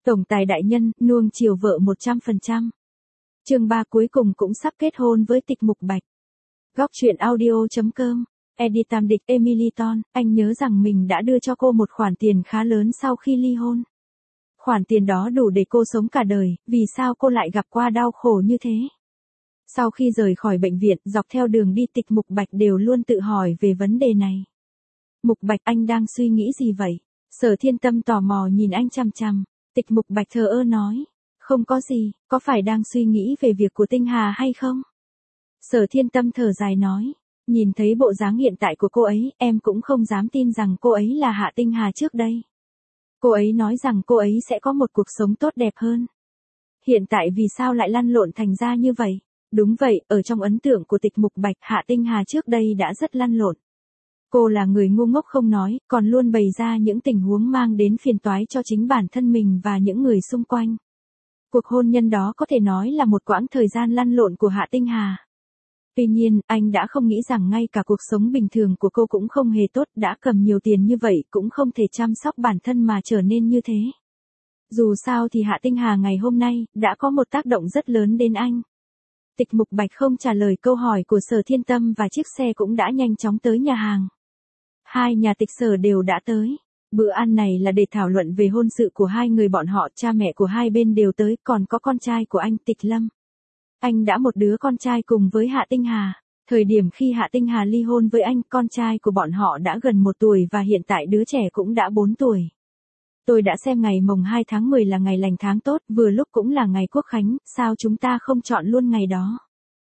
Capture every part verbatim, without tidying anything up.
Tổng tài đại nhân, nuông chiều vợ một trăm phần trăm. Chương ba cuối cùng cũng sắp kết hôn với Tịch Mục Bạch. Góc truyện audio chấm com. Edit Tam Địch Emily Ton, anh nhớ rằng mình đã đưa cho cô một khoản tiền khá lớn sau khi ly hôn. Khoản tiền đó đủ để cô sống cả đời, vì sao cô lại gặp qua đau khổ như thế? Sau khi rời khỏi bệnh viện, dọc theo đường đi Tịch Mục Bạch đều luôn tự hỏi về vấn đề này. Mục Bạch, anh đang suy nghĩ gì vậy? Sở Thiên Tâm tò mò nhìn anh chằm chằm. Tịch Mục Bạch thờ ơ nói. Không có gì, có phải đang suy nghĩ về việc của Tinh Hà hay không? Sở Thiên Tâm thở dài nói. Nhìn thấy bộ dáng hiện tại của cô ấy, em cũng không dám tin rằng cô ấy là Hạ Tinh Hà trước đây. Cô ấy nói rằng cô ấy sẽ có một cuộc sống tốt đẹp hơn. Hiện tại vì sao lại lăn lộn thành ra như vậy? Đúng vậy, ở trong ấn tượng của Tịch Mục Bạch, Hạ Tinh Hà trước đây đã rất lăn lộn. Cô là người ngu ngốc không nói, còn luôn bày ra những tình huống mang đến phiền toái cho chính bản thân mình và những người xung quanh. Cuộc hôn nhân đó có thể nói là một quãng thời gian lăn lộn của Hạ Tinh Hà. Tuy nhiên, anh đã không nghĩ rằng ngay cả cuộc sống bình thường của cô cũng không hề tốt, đã cầm nhiều tiền như vậy cũng không thể chăm sóc bản thân mà trở nên như thế. Dù sao thì Hạ Tinh Hà ngày hôm nay đã có một tác động rất lớn đến anh. Tịch Mục Bạch không trả lời câu hỏi của Sở Thiên Tâm và chiếc xe cũng đã nhanh chóng tới nhà hàng. Hai nhà Tịch Sở đều đã tới. Bữa ăn này là để thảo luận về hôn sự của hai người bọn họ, cha mẹ của hai bên đều tới, còn có con trai của anh Tịch Lâm. Anh đã một đứa con trai cùng với Hạ Tinh Hà. Thời điểm khi Hạ Tinh Hà ly hôn với anh, con trai của bọn họ đã gần một tuổi và hiện tại đứa trẻ cũng đã bốn tuổi. Tôi đã xem ngày mồng hai tháng mười là ngày lành tháng tốt, vừa lúc cũng là ngày Quốc Khánh, sao chúng ta không chọn luôn ngày đó?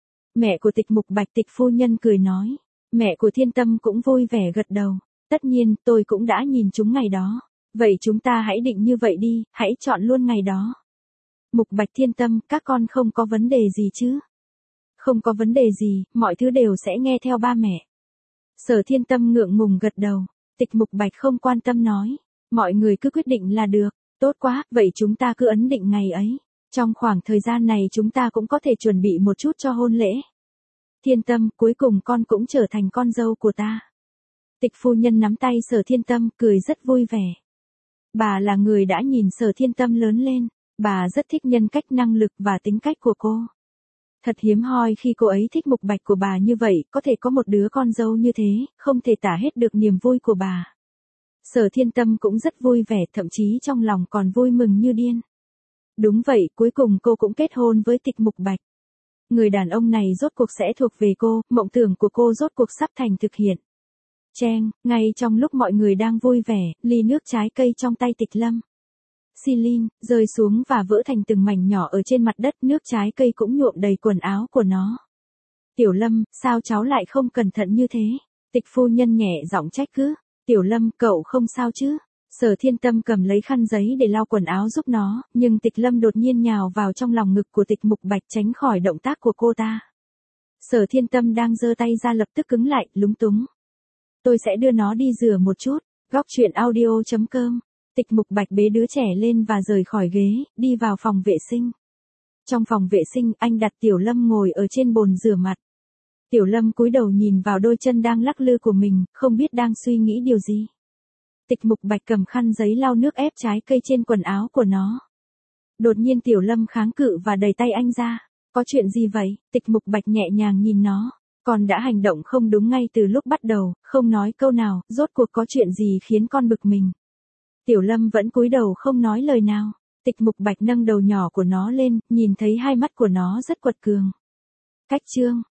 Mẹ của Tịch Mục Bạch, Tịch phu nhân cười nói. Mẹ của Thiên Tâm cũng vui vẻ gật đầu. Tất nhiên, tôi cũng đã nhìn chúng ngày đó. Vậy chúng ta hãy định như vậy đi, hãy chọn luôn ngày đó. Mục Bạch, Thiên Tâm, các con không có vấn đề gì chứ? Không có vấn đề gì, mọi thứ đều sẽ nghe theo ba mẹ. Sở Thiên Tâm ngượng ngùng gật đầu. Tịch Mục Bạch không quan tâm nói. Mọi người cứ quyết định là được. Tốt quá, vậy chúng ta cứ ấn định ngày ấy. Trong khoảng thời gian này chúng ta cũng có thể chuẩn bị một chút cho hôn lễ. Thiên Tâm, cuối cùng con cũng trở thành con dâu của ta. Tịch phu nhân nắm tay Sở Thiên Tâm, cười rất vui vẻ. Bà là người đã nhìn Sở Thiên Tâm lớn lên. Bà rất thích nhân cách, năng lực và tính cách của cô. Thật hiếm hoi khi cô ấy thích Mục Bạch của bà như vậy, có thể có một đứa con dâu như thế, không thể tả hết được niềm vui của bà. Sở Thiên Tâm cũng rất vui vẻ, thậm chí trong lòng còn vui mừng như điên. Đúng vậy, cuối cùng cô cũng kết hôn với Tịch Mục Bạch. Người đàn ông này rốt cuộc sẽ thuộc về cô, mộng tưởng của cô rốt cuộc sắp thành thực hiện. Cheng, ngay trong lúc mọi người đang vui vẻ, ly nước trái cây trong tay Tịch Lâm. Xilin, rơi xuống và vỡ thành từng mảnh nhỏ ở trên mặt đất, nước trái cây cũng nhuộm đầy quần áo của nó. Tiểu Lâm, sao cháu lại không cẩn thận như thế? Tịch phu nhân nhẹ giọng trách cứ. Tiểu Lâm, cậu không sao chứ? Sở Thiên Tâm cầm lấy khăn giấy để lau quần áo giúp nó, nhưng Tịch Lâm đột nhiên nhào vào trong lòng ngực của Tịch Mục Bạch tránh khỏi động tác của cô ta. Sở Thiên Tâm đang giơ tay ra lập tức cứng lại, lúng túng. Tôi sẽ đưa nó đi rửa một chút. Góc truyện audio chấm com. Tịch Mục Bạch bế đứa trẻ lên và rời khỏi ghế, đi vào phòng vệ sinh. Trong phòng vệ sinh, anh đặt Tiểu Lâm ngồi ở trên bồn rửa mặt. Tiểu Lâm cúi đầu nhìn vào đôi chân đang lắc lư của mình, không biết đang suy nghĩ điều gì. Tịch Mục Bạch cầm khăn giấy lau nước ép trái cây trên quần áo của nó. Đột nhiên Tiểu Lâm kháng cự và đẩy tay anh ra. Có chuyện gì vậy? Tịch Mục Bạch nhẹ nhàng nhìn nó. Con đã hành động không đúng ngay từ lúc bắt đầu, không nói câu nào, rốt cuộc có chuyện gì khiến con bực mình. Tiểu Lâm vẫn cúi đầu không nói lời nào. Tịch Mục Bạch nâng đầu nhỏ của nó lên, nhìn thấy hai mắt của nó rất quật cường. Cách chương